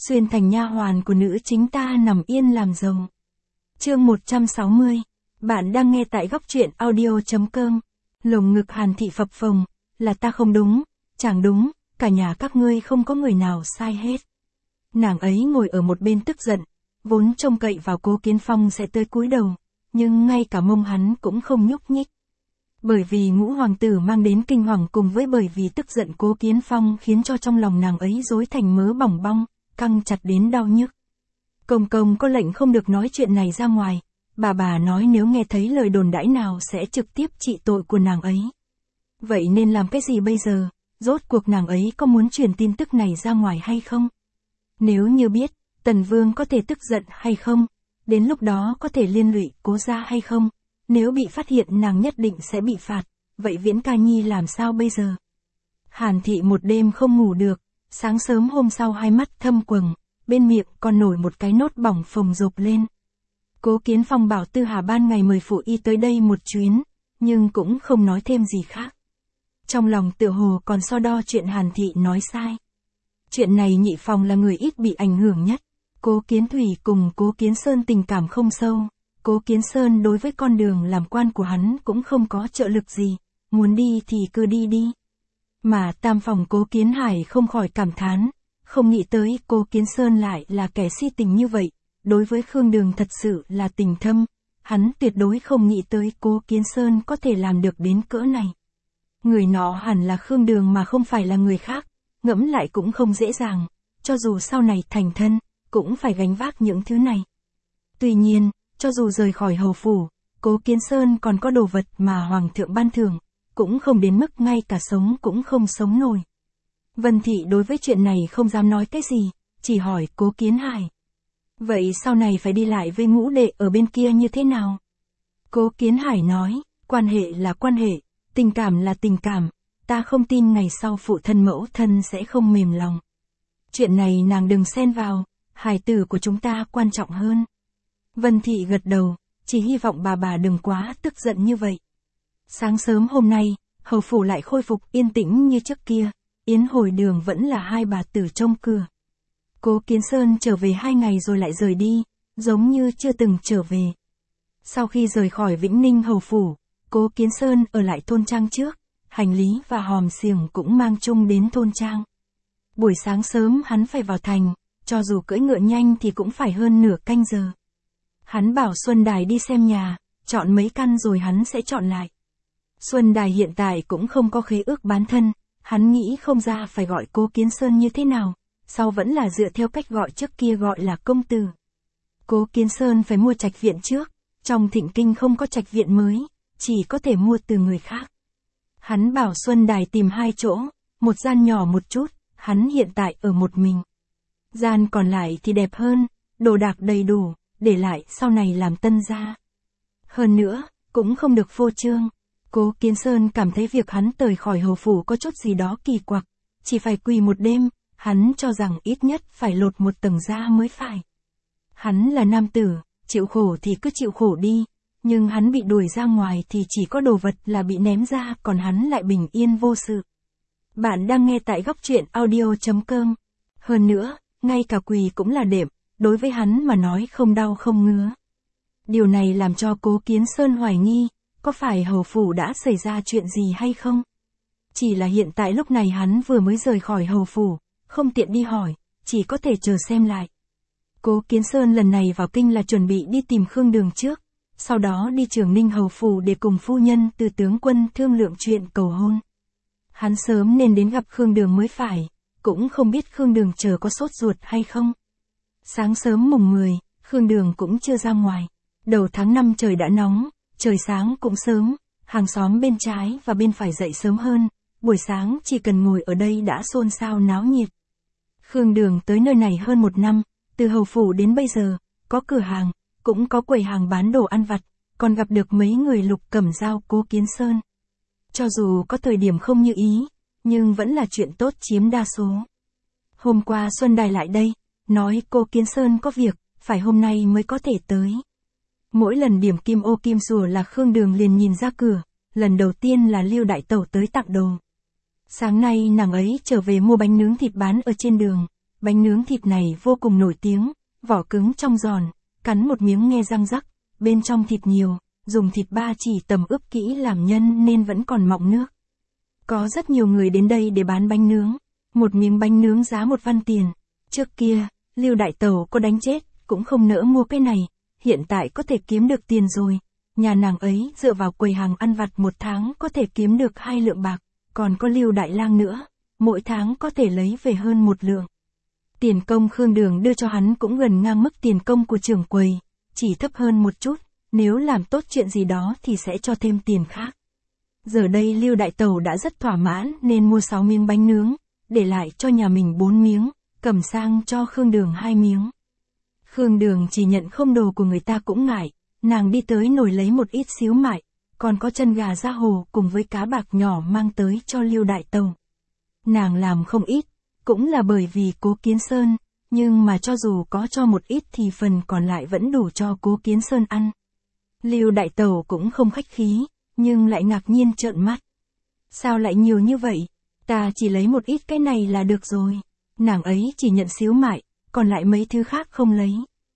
xuyên thành nha hoàn của nữ chính ta nằm yên làm rồng. Chương 160. Bạn đang nghe tại góc truyện audio.com. Lồng ngực Hàn Thị phập phồng, là ta không đúng, chẳng đúng, cả nhà các ngươi không có người nào sai hết. Nàng ấy ngồi ở một bên tức giận, vốn trông cậy vào Cố Kiến Phong sẽ tới cúi đầu, nhưng ngay cả mông hắn cũng không nhúc nhích. Bởi vì ngũ hoàng tử mang đến kinh hoàng cùng với bởi vì tức giận Cố Kiến Phong khiến cho trong lòng nàng ấy rối thành mớ bỏng bong, căng chặt đến đau nhức. Công công có lệnh không được nói chuyện này ra ngoài, bà nói nếu nghe thấy lời đồn đãi nào sẽ trực tiếp trị tội của nàng ấy. Vậy nên làm cái gì bây giờ, rốt cuộc nàng ấy có muốn truyền tin tức này ra ngoài hay không? Nếu như biết, Tần Vương có thể tức giận hay không? Đến lúc đó có thể liên lụy Cố gia hay không? Nếu bị phát hiện nàng nhất định sẽ bị phạt, vậy Viễn Ca Nhi làm sao bây giờ? Hàn Thị một đêm không ngủ được, sáng sớm hôm sau hai mắt thâm quầng, bên miệng còn nổi một cái nốt bỏng phồng rộp lên. Cố Kiến Phong bảo Tư Hà ban ngày mời phụ y tới đây một chuyến, nhưng cũng không nói thêm gì khác. Trong lòng tựa hồ còn so đo chuyện Hàn Thị nói sai. Chuyện này Nhị Phòng là người ít bị ảnh hưởng nhất. Cố Kiến Thủy cùng Cố Kiến Sơn tình cảm không sâu. Cố Kiến Sơn đối với con đường làm quan của hắn cũng không có trợ lực gì, muốn đi thì cứ đi đi. Mà Tam Phòng Cố Kiến Hải không khỏi cảm thán, không nghĩ tới Cố Kiến Sơn lại là kẻ si tình như vậy, đối với Khương Đường thật sự là tình thâm, hắn tuyệt đối không nghĩ tới Cố Kiến Sơn có thể làm được đến cỡ này. Người nọ hẳn là Khương Đường mà không phải là người khác, ngẫm lại cũng không dễ dàng, cho dù sau này thành thân, cũng phải gánh vác những thứ này. Tuy nhiên, cho dù rời khỏi hầu phủ, Cố Kiến Sơn còn có đồ vật mà Hoàng thượng ban thưởng, cũng không đến mức ngay cả sống cũng không sống nổi. Vân Thị đối với chuyện này không dám nói cái gì, chỉ hỏi Cố Kiến Hải. Vậy sau này phải đi lại với ngũ đệ ở bên kia như thế nào? Cố Kiến Hải nói, quan hệ là quan hệ, tình cảm là tình cảm, ta không tin ngày sau phụ thân mẫu thân sẽ không mềm lòng. Chuyện này nàng đừng xen vào, hài tử của chúng ta quan trọng hơn. Vân Thị gật đầu, chỉ hy vọng bà đừng quá tức giận như vậy. Sáng sớm hôm nay, hầu phủ lại khôi phục yên tĩnh như trước kia, Yến Hồi Đường vẫn là hai bà tử trông cửa. Cố Kiến Sơn trở về 2 ngày rồi lại rời đi, giống như chưa từng trở về. Sau khi rời khỏi Vĩnh Ninh hầu phủ, Cố Kiến Sơn ở lại thôn trang trước, hành lý và hòm xiềng cũng mang chung đến thôn trang. Buổi sáng sớm hắn phải vào thành, cho dù cưỡi ngựa nhanh thì cũng phải hơn nửa canh giờ. Hắn bảo Xuân Đài đi xem nhà, chọn mấy căn rồi hắn sẽ chọn lại. Xuân Đài hiện tại cũng không có khế ước bán thân, hắn nghĩ không ra phải gọi Cố Kiến Sơn như thế nào, sau vẫn là dựa theo cách gọi trước kia gọi là công tử. Cố Kiến Sơn phải mua trạch viện trước, trong Thịnh Kinh không có trạch viện mới, chỉ có thể mua từ người khác. Hắn bảo Xuân Đài tìm 2 chỗ, một gian nhỏ một chút, hắn hiện tại ở một mình. Gian còn lại thì đẹp hơn, đồ đạc đầy đủ, để lại sau này làm tân gia. Hơn nữa, cũng không được phô trương. Cố Kiến Sơn cảm thấy việc hắn rời khỏi hầu phủ có chút gì đó kỳ quặc, chỉ phải quỳ một đêm, hắn cho rằng ít nhất phải lột một tầng da mới phải. Hắn là nam tử, chịu khổ thì cứ chịu khổ đi, nhưng hắn bị đuổi ra ngoài thì chỉ có đồ vật là bị ném ra, còn hắn lại bình yên vô sự. Bạn đang nghe tại góc truyện audio.com. Hơn nữa, ngay cả quỳ cũng là đệm, đối với hắn mà nói không đau không ngứa. Điều này làm cho Cố Kiến Sơn hoài nghi, có phải hầu phủ đã xảy ra chuyện gì hay không? Chỉ là hiện tại lúc này hắn vừa mới rời khỏi hầu phủ, không tiện đi hỏi, chỉ có thể chờ xem lại. Cố Kiến Sơn lần này vào kinh là chuẩn bị đi tìm Khương Đường trước, sau đó đi Trường Ninh hầu phủ để cùng phu nhân Từ tướng quân thương lượng chuyện cầu hôn. Hắn sớm nên đến gặp Khương Đường mới phải, cũng không biết Khương Đường chờ có sốt ruột hay không. Sáng sớm mùng 10, Khương Đường cũng chưa ra ngoài. Đầu tháng 5 trời đã nóng, trời sáng cũng sớm, hàng xóm bên trái và bên phải dậy sớm hơn, buổi sáng chỉ cần ngồi ở đây đã xôn xao náo nhiệt. Khương Đường tới nơi này hơn 1 năm, từ hầu phủ đến bây giờ, có cửa hàng, cũng có quầy hàng bán đồ ăn vặt, còn gặp được mấy người Lục Cẩm Dao Cố Kiến Sơn. Cho dù có thời điểm không như ý, nhưng vẫn là chuyện tốt chiếm đa số. Hôm qua Xuân Đài lại đây, nói Cố Kiến Sơn có việc, phải hôm nay mới có thể tới. Mỗi lần điểm kim ô kim rùa là Khương Đường liền nhìn ra cửa, lần đầu tiên là Lưu đại tẩu tới tặng đồ. Sáng nay nàng ấy trở về mua bánh nướng thịt bán ở trên đường, Bánh nướng thịt này vô cùng nổi tiếng, vỏ cứng trong giòn, cắn một miếng nghe răng rắc, bên trong thịt nhiều, dùng thịt ba chỉ tầm ướp kỹ làm nhân nên vẫn còn mọng nước. Có rất nhiều người đến đây để bán bánh nướng, một miếng bánh nướng giá 1 văn tiền. Trước kia, Lưu Đại Tẩu có đánh chết, cũng không nỡ mua cái này, hiện tại có thể kiếm được tiền rồi. Nhà nàng ấy dựa vào quầy hàng ăn vặt một tháng có thể kiếm được 2 lượng bạc, còn có Lưu Đại Lang nữa, mỗi tháng có thể lấy về hơn 1 lượng. Tiền công Khương Đường đưa cho hắn cũng gần ngang mức tiền công của trưởng quầy, chỉ thấp hơn một chút, nếu làm tốt chuyện gì đó thì sẽ cho thêm tiền khác. Giờ đây Lưu Đại Tẩu đã rất thỏa mãn nên mua 6 miếng bánh nướng, để lại cho nhà mình 4 miếng, cầm sang cho Khương Đường 2 miếng. Khương Đường chỉ nhận không đồ của người ta cũng ngại, nàng đi tới nồi lấy một ít xíu mại, còn có chân gà da hồ cùng với cá bạc nhỏ mang tới cho Lưu Đại Tẩu. Nàng làm không ít, cũng là bởi vì Cố Kiến Sơn, nhưng mà cho dù có cho một ít thì phần còn lại vẫn đủ cho Cố Kiến Sơn ăn. Lưu Đại Tẩu cũng không khách khí, nhưng lại ngạc nhiên trợn mắt. Sao lại nhiều như vậy? Ta chỉ lấy một ít cái này là được rồi. Nàng ấy chỉ nhận xíu mại, còn lại mấy thứ khác không lấy.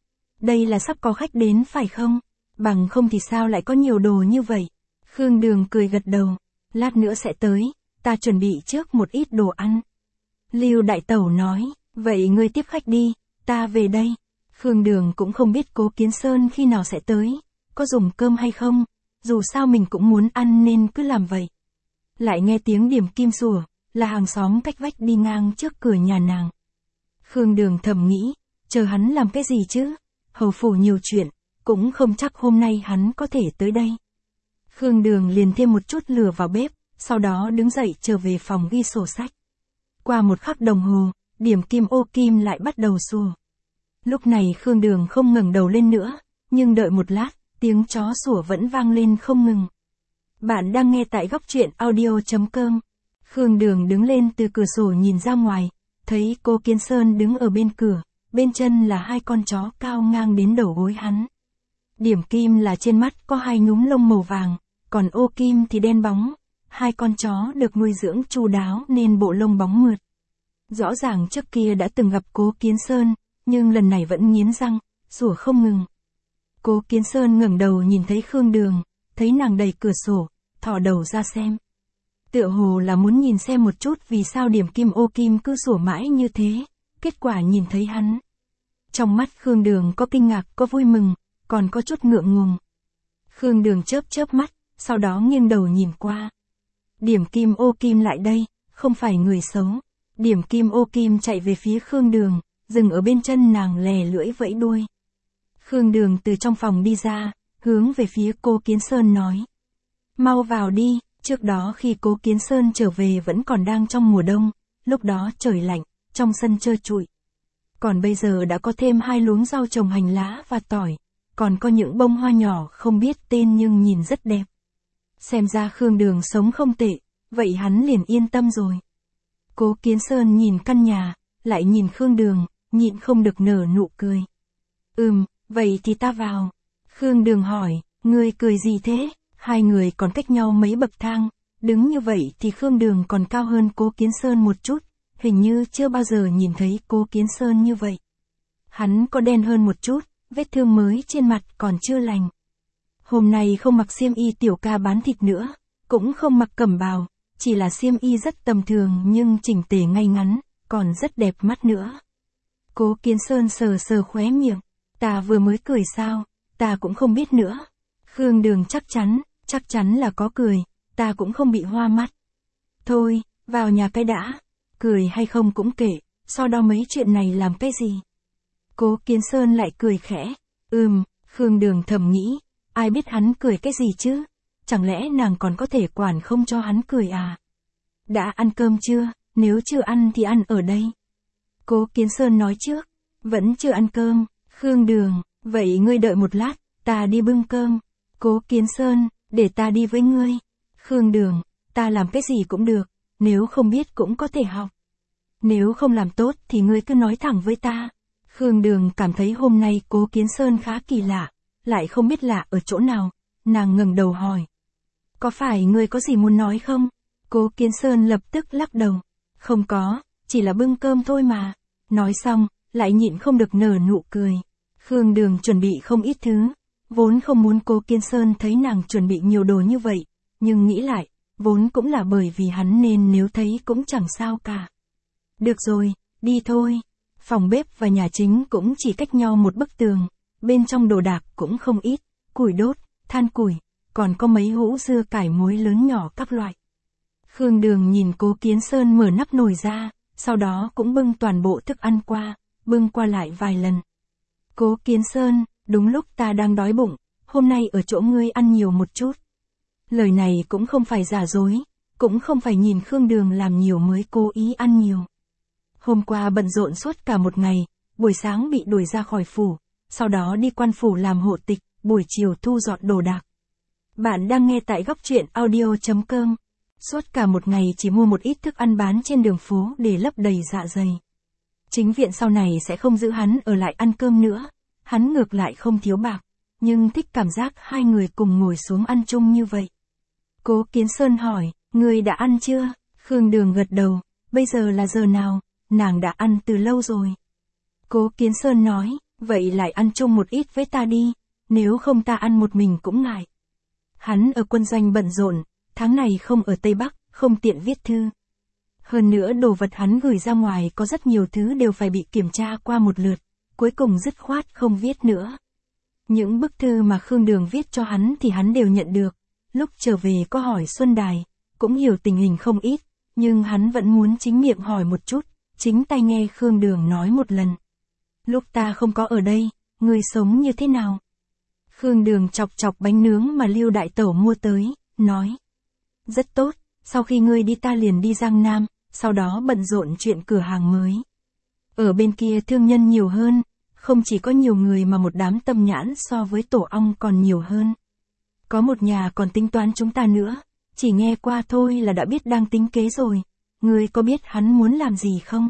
Đây là sắp có khách đến phải không? Bằng không thì sao lại có nhiều đồ như vậy? Khương Đường cười gật đầu. Lát nữa sẽ tới, ta chuẩn bị trước một ít đồ ăn. Lưu Đại Tẩu nói, vậy ngươi tiếp khách đi, ta về đây. Khương Đường cũng không biết Cố Kiến Sơn khi nào sẽ tới, có dùng cơm hay không, dù sao mình cũng muốn ăn nên cứ làm vậy. Lại nghe tiếng Điểm Kim sủa, là hàng xóm cách vách đi ngang trước cửa nhà nàng. Khương Đường thầm nghĩ, chờ hắn làm cái gì chứ, hầu phủ nhiều chuyện, cũng không chắc hôm nay hắn có thể tới đây. Khương Đường liền thêm một chút lửa vào bếp, sau đó đứng dậy trở về phòng ghi sổ sách. Qua một khắc đồng hồ, Điểm Kim ô kim lại bắt đầu sủa. Lúc này Khương Đường không ngẩng đầu lên nữa, nhưng đợi một lát, tiếng chó sủa vẫn vang lên không ngừng. Bạn đang nghe tại góc truyện audio.com. Khương Đường đứng lên từ cửa sổ nhìn ra ngoài, thấy Cố Kiến Sơn đứng ở bên cửa, bên chân là 2 con chó cao ngang đến đầu gối hắn. Điểm Kim là trên mắt có 2 nhúm lông màu vàng, còn ô kim thì đen bóng. 2 con chó được nuôi dưỡng chu đáo nên bộ lông bóng mượt. Rõ ràng trước kia đã từng gặp Cố Kiến Sơn, nhưng lần này vẫn nghiến răng, sủa không ngừng. Cố Kiến Sơn ngẩng đầu nhìn thấy Khương Đường, thấy nàng đẩy cửa sổ, thò đầu ra xem. Tựa hồ là muốn nhìn xem một chút vì sao Điểm Kim ô kim cứ sủa mãi như thế, kết quả nhìn thấy hắn. Trong mắt Khương Đường có kinh ngạc, có vui mừng, còn có chút ngượng ngùng. Khương Đường chớp chớp mắt, sau đó nghiêng đầu nhìn qua. Điểm Kim ô kim lại đây, không phải người xấu. Điểm Kim ô kim chạy về phía Khương Đường, dừng ở bên chân nàng lè lưỡi vẫy đuôi. Khương Đường từ trong phòng đi ra, hướng về phía Cố Kiến Sơn nói. Mau vào đi, trước đó khi Cố Kiến Sơn trở về vẫn còn đang trong mùa đông, lúc đó trời lạnh, trong sân trơ trụi. Còn bây giờ đã có thêm 2 luống rau trồng hành lá và tỏi, còn có những bông hoa nhỏ không biết tên nhưng nhìn rất đẹp. Xem ra Khương Đường sống không tệ, vậy hắn liền yên tâm rồi. Cố Kiến Sơn nhìn căn nhà, lại nhìn Khương Đường, nhịn không được nở nụ cười. Vậy thì ta vào. Khương Đường hỏi, ngươi cười gì thế? 2 người còn cách nhau mấy bậc thang, đứng như vậy thì Khương Đường còn cao hơn Cố Kiến Sơn một chút, hình như chưa bao giờ nhìn thấy Cố Kiến Sơn như vậy. Hắn có đen hơn một chút, vết thương mới trên mặt còn chưa lành. Hôm nay không mặc xiêm y tiểu ca bán thịt nữa, cũng không mặc cẩm bào, chỉ là xiêm y rất tầm thường nhưng chỉnh tề ngay ngắn, còn rất đẹp mắt nữa. Cố Kiến Sơn sờ sờ khóe miệng, ta vừa mới cười sao, ta cũng không biết nữa. Khương Đường chắc chắn là có cười, ta cũng không bị hoa mắt. Thôi, vào nhà cái đã, cười hay không cũng kệ, so đo mấy chuyện này làm cái gì. Cố Kiến Sơn lại cười khẽ, Khương Đường thầm nghĩ, ai biết hắn cười cái gì chứ, chẳng lẽ nàng còn có thể quản không cho hắn cười à? Đã ăn cơm chưa, nếu chưa ăn thì ăn ở đây. Cố Kiến Sơn nói trước, vẫn chưa ăn cơm. Khương Đường, vậy ngươi đợi một lát, ta đi bưng cơm. Cố Kiến Sơn, để ta đi với ngươi. Khương Đường, ta làm cái gì cũng được, nếu không biết cũng có thể học. Nếu không làm tốt thì ngươi cứ nói thẳng với ta. Khương Đường cảm thấy hôm nay Cố Kiến Sơn khá kỳ lạ, lại không biết lạ ở chỗ nào, nàng ngẩng đầu hỏi. Có phải ngươi có gì muốn nói không? Cố Kiến Sơn lập tức lắc đầu. Không có, chỉ là bưng cơm thôi mà. Nói xong, lại nhịn không được nở nụ cười. Khương Đường chuẩn bị không ít thứ, vốn không muốn Cố Kiến Sơn thấy nàng chuẩn bị nhiều đồ như vậy, nhưng nghĩ lại, vốn cũng là bởi vì hắn nên nếu thấy cũng chẳng sao cả. Được rồi, đi thôi. Phòng bếp và nhà chính cũng chỉ cách nhau một bức tường, bên trong đồ đạc cũng không ít, củi đốt, than củi, còn có mấy hũ dưa cải muối lớn nhỏ các loại. Khương Đường nhìn Cố Kiến Sơn mở nắp nồi ra, sau đó cũng bưng toàn bộ thức ăn qua, bưng qua lại vài lần. Cố Kiến Sơn, đúng lúc ta đang đói bụng, hôm nay ở chỗ ngươi ăn nhiều một chút. Lời này cũng không phải giả dối, cũng không phải nhìn Khương Đường làm nhiều mới cố ý ăn nhiều. Hôm qua bận rộn suốt cả một ngày, buổi sáng bị đuổi ra khỏi phủ, sau đó đi quan phủ làm hộ tịch, buổi chiều thu dọn đồ đạc. Bạn đang nghe tại góc truyện audio.com. Suốt cả một ngày chỉ mua một ít thức ăn bán trên đường phố để lấp đầy dạ dày. Chính viện sau này sẽ không giữ hắn ở lại ăn cơm nữa, hắn ngược lại không thiếu bạc, nhưng thích cảm giác hai người cùng ngồi xuống ăn chung như vậy. Cố Kiến Sơn hỏi, ngươi đã ăn chưa? Khương Đường gật đầu, bây giờ là giờ nào? Nàng đã ăn từ lâu rồi. Cố Kiến Sơn nói, vậy lại ăn chung một ít với ta đi, nếu không ta ăn một mình cũng ngại. Hắn ở quân doanh bận rộn, tháng này không ở Tây Bắc, không tiện viết thư. Hơn nữa đồ vật hắn gửi ra ngoài có rất nhiều thứ đều phải bị kiểm tra qua một lượt, cuối cùng dứt khoát không viết nữa. Những bức thư mà Khương Đường viết cho hắn thì hắn đều nhận được, lúc trở về có hỏi Xuân Đài, cũng hiểu tình hình không ít, nhưng hắn vẫn muốn chính miệng hỏi một chút, chính tay nghe Khương Đường nói một lần. Lúc ta không có ở đây, ngươi sống như thế nào? Khương Đường chọc chọc bánh nướng mà Lưu Đại Tẩu mua tới, nói. Rất tốt, sau khi ngươi đi ta liền đi Giang Nam, sau đó bận rộn chuyện cửa hàng mới. Ở bên kia thương nhân nhiều hơn, không chỉ có nhiều người mà một đám tâm nhãn so với tổ ong còn nhiều hơn. Có một nhà còn tính toán chúng ta nữa, chỉ nghe qua thôi là đã biết đang tính kế rồi, ngươi có biết hắn muốn làm gì không?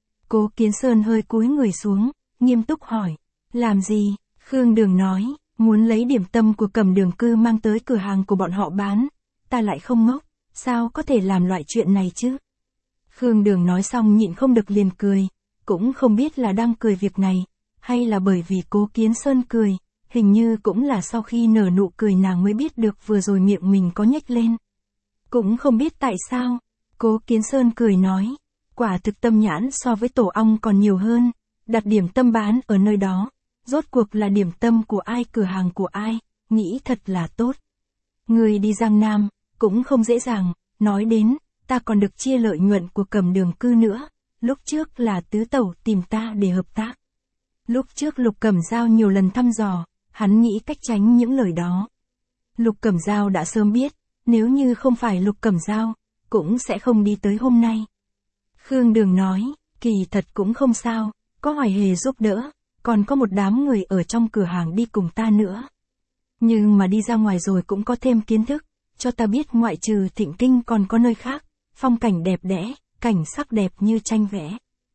Cố Kiến Sơn hơi cúi người xuống, nghiêm túc hỏi, làm gì? Khương Đường nói, muốn lấy điểm tâm của Cẩm Đường Cư mang tới cửa hàng của bọn họ bán, ta lại không ngốc, sao có thể làm loại chuyện này chứ? Khương Đường nói xong nhịn không được liền cười, cũng không biết là đang cười việc này, hay là bởi vì Cố Kiến Sơn cười, hình như cũng là sau khi nở nụ cười nàng mới biết được vừa rồi miệng mình có nhếch lên. Cũng không biết tại sao, Cố Kiến Sơn cười nói, quả thực tâm nhãn so với tổ ong còn nhiều hơn, đặt điểm tâm bán ở nơi đó, rốt cuộc là điểm tâm của ai cửa hàng của ai, nghĩ thật là tốt. Người đi Giang Nam, cũng không dễ dàng, nói đến, ta còn được chia lợi nhuận của Cẩm Đường Cư nữa, lúc trước là tứ tẩu tìm ta để hợp tác. Lúc trước Lục Cẩm Dao nhiều lần thăm dò, hắn nghĩ cách tránh những lời đó. Lục Cẩm Dao đã sớm biết, nếu như không phải Lục Cẩm Dao, cũng sẽ không đi tới hôm nay. Khương Đường nói, kỳ thật cũng không sao, có Hoài Hề giúp đỡ, còn có một đám người ở trong cửa hàng đi cùng ta nữa. Nhưng mà đi ra ngoài rồi cũng có thêm kiến thức, cho ta biết ngoại trừ Thịnh Kinh còn có nơi khác, phong cảnh đẹp đẽ, cảnh sắc đẹp như tranh vẽ.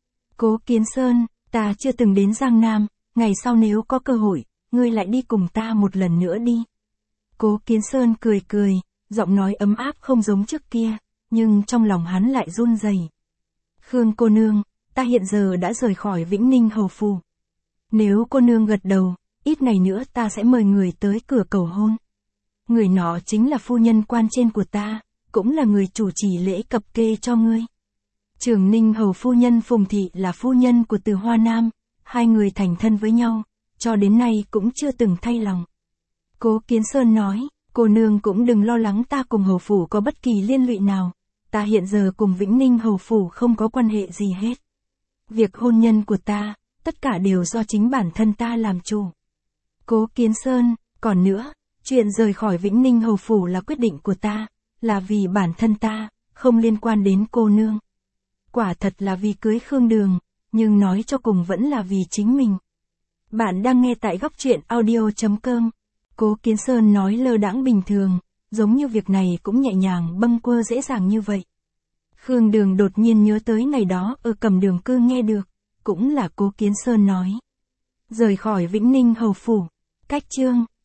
Cố Kiến Sơn, ta chưa từng đến Giang Nam, ngày sau nếu có cơ hội, ngươi lại đi cùng ta một lần nữa đi. Cố Kiến Sơn cười cười, giọng nói ấm áp không giống trước kia, nhưng trong lòng hắn lại run rẩy. Khương cô nương, ta hiện giờ đã rời khỏi Vĩnh Ninh hầu phủ. Nếu cô nương gật đầu, ít ngày nữa ta sẽ mời người tới cửa cầu hôn. Người nọ chính là phu nhân quan trên của ta, cũng là người chủ trì lễ cập kê cho ngươi. Trường Ninh hầu phu nhân Phùng Thị là phu nhân của Từ Hoa Nam, hai người thành thân với nhau, cho đến nay cũng chưa từng thay lòng. Cố Kiến Sơn nói, cô nương cũng đừng lo lắng ta cùng hầu phủ có bất kỳ liên lụy nào, ta hiện giờ cùng Vĩnh Ninh hầu phủ không có quan hệ gì hết. Việc hôn nhân của ta, tất cả đều do chính bản thân ta làm chủ. Cố Kiến Sơn, còn nữa, chuyện rời khỏi Vĩnh Ninh hầu phủ là quyết định của ta, là vì bản thân ta, không liên quan đến cô nương. Quả thật là vì cưới Khương Đường, nhưng nói cho cùng vẫn là vì chính mình. Bạn đang nghe tại góc truyện audio.com. Cố Kiến Sơn nói lơ đãng bình thường, giống như việc này cũng nhẹ nhàng bâng quơ dễ dàng như vậy. Khương Đường đột nhiên nhớ tới ngày đó ở Cẩm Đường Cư nghe được, cũng là Cố Kiến Sơn nói. Rời khỏi Vĩnh Ninh hầu phủ, cách chương